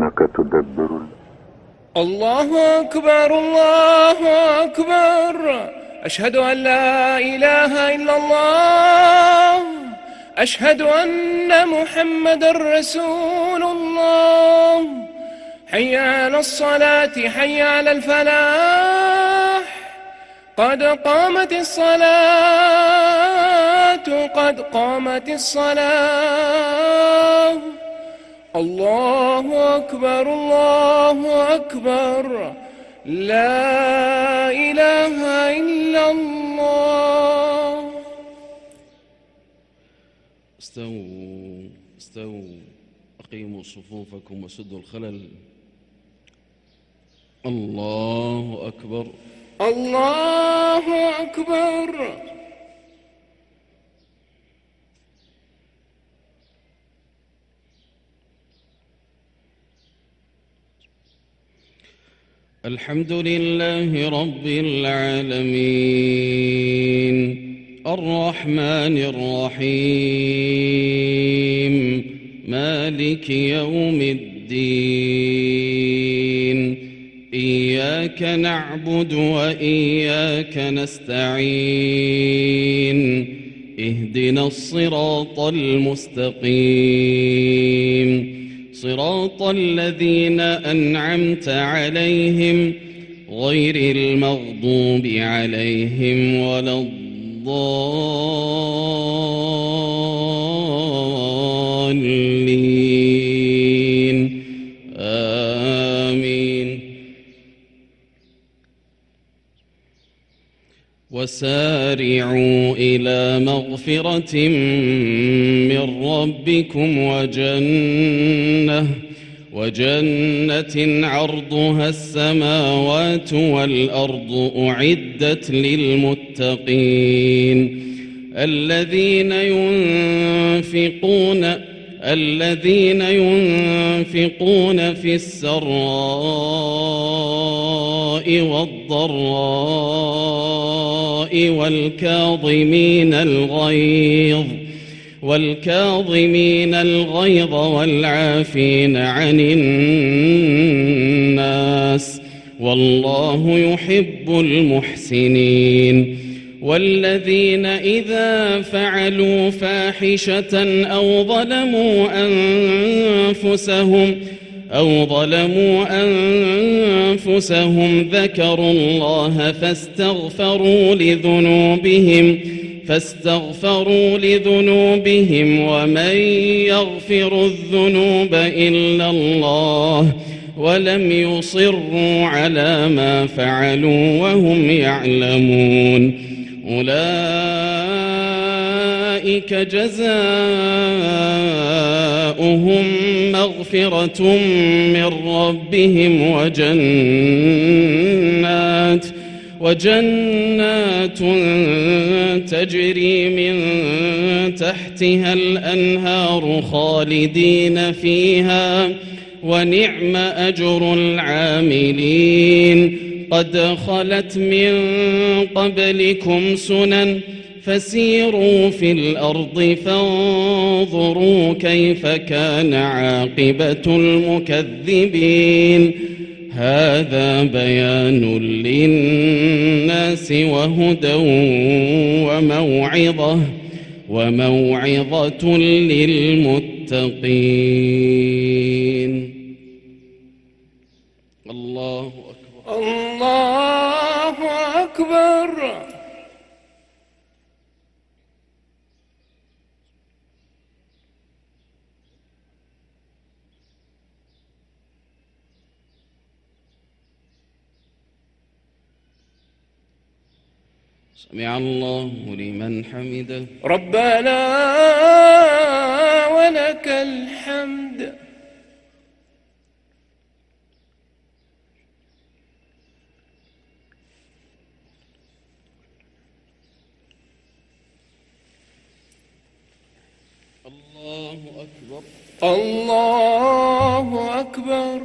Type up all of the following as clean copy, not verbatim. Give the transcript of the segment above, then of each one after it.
إنك تدبر. الله أكبر الله أكبر، أشهد أن لا إله إلا الله، أشهد أن محمد رسول الله. حي على الصلاة حي على الفلاح، قد قامت الصلاة قد قامت الصلاة. الله أكبر الله أكبر، لا إله إلا الله. استووا استووا، أقيموا صفوفكم وسدوا الخلل. الله أكبر الله أكبر. الحمد لله رب العالمين، الرحمن الرحيم، مالك يوم الدين. إياك نعبد وإياك نستعين، اهدنا الصراط المستقيم، صراط الذين أنعمت عليهم غير المغضوب عليهم ولا الضالين، آمين. وسارعوا إلى مغفرة من ربكم وجنة عرضها السماوات والأرض أعدت للمتقين، الذين ينفقون في السراء والضراء والكاظمين الغيظ والعافين عن الناس، والله يحب المحسنين. والذين إذا فعلوا فاحشة أو ظلموا أنفسهم ذكروا الله فاستغفروا لذنوبهم ومن يغفر الذنوب إلا الله ولم يصروا على ما فعلوا وهم يعلمون، أولئك جزاؤهم مغفرة من ربهم وجنات تجري من تحتها الأنهار خالدين فيها، ونعم أجر العاملين. قد خلت من قبلكم سنن فسيروا في الأرض فانظروا كيف كان عاقبة المكذبين. هذا بيان للناس وهدى وموعظة للمتقين. الله أكبر الله أكبر. سمع الله لمن حمده. ربنا ولك الحمد. الله أكبر الله أكبر.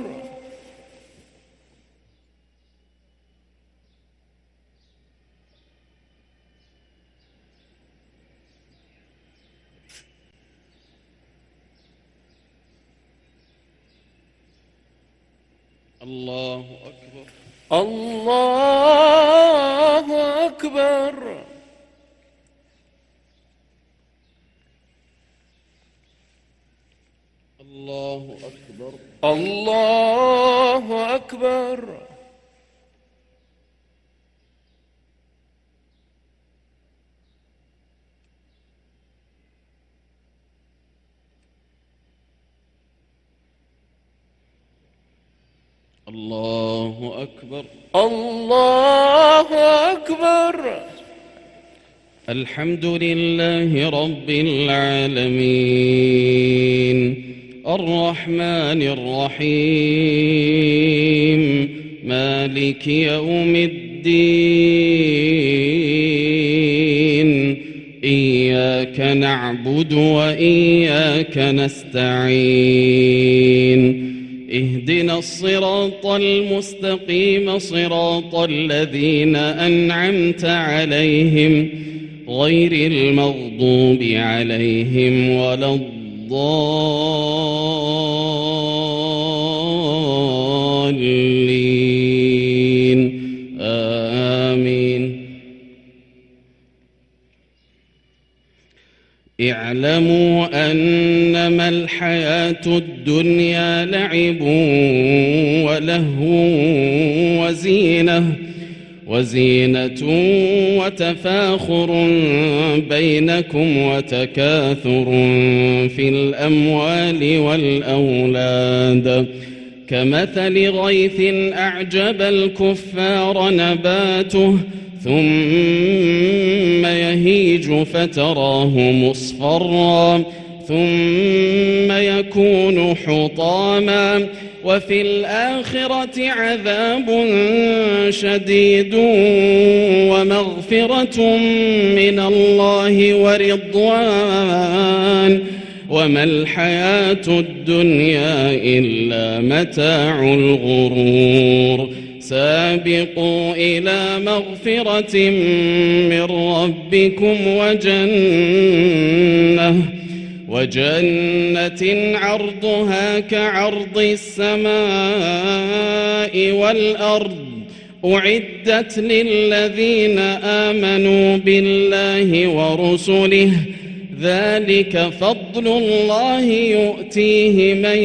الله أكبر. الله أكبر. الله أكبر. الله أكبر. الله أكبر. الله أكبر. الحمد لله رب العالمين الرحمن الرحيم مالك يوم الدين إياك نعبد وإياك نستعين اهدنا الصراط المستقيم صراط الذين أنعمت عليهم غير المغضوب عليهم ولا الضالين آمين. اعلموا أنما الحياة الدنيا لعب ولهو وزينة وتفاخر بينكم وتكاثر في الأموال والأولاد كمثل غيث أعجب الكفار نباته ثم يهيج فتراه مصفرا ثم يكون حطاما وفي الآخرة عذاب شديد ومغفرة من الله ورضوان وما الحياة الدنيا إلا متاع الغرور. سابقوا إلى مغفرة من ربكم وجنة عرضها كعرض السماء والأرض أعدت للذين آمنوا بالله ورسله ذلك فضل الله يؤتيه من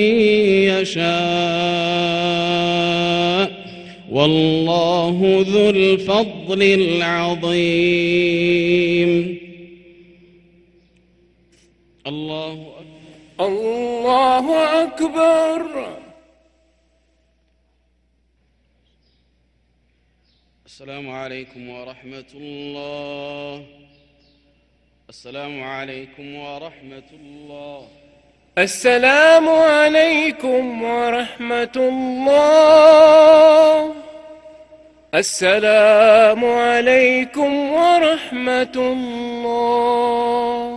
يشاء والله ذو الفضل العظيم. الله أكبر. الله أكبر. السلام عليكم ورحمة الله. السلام عليكم ورحمة الله. السلام عليكم ورحمة الله. السلام عليكم ورحمة الله.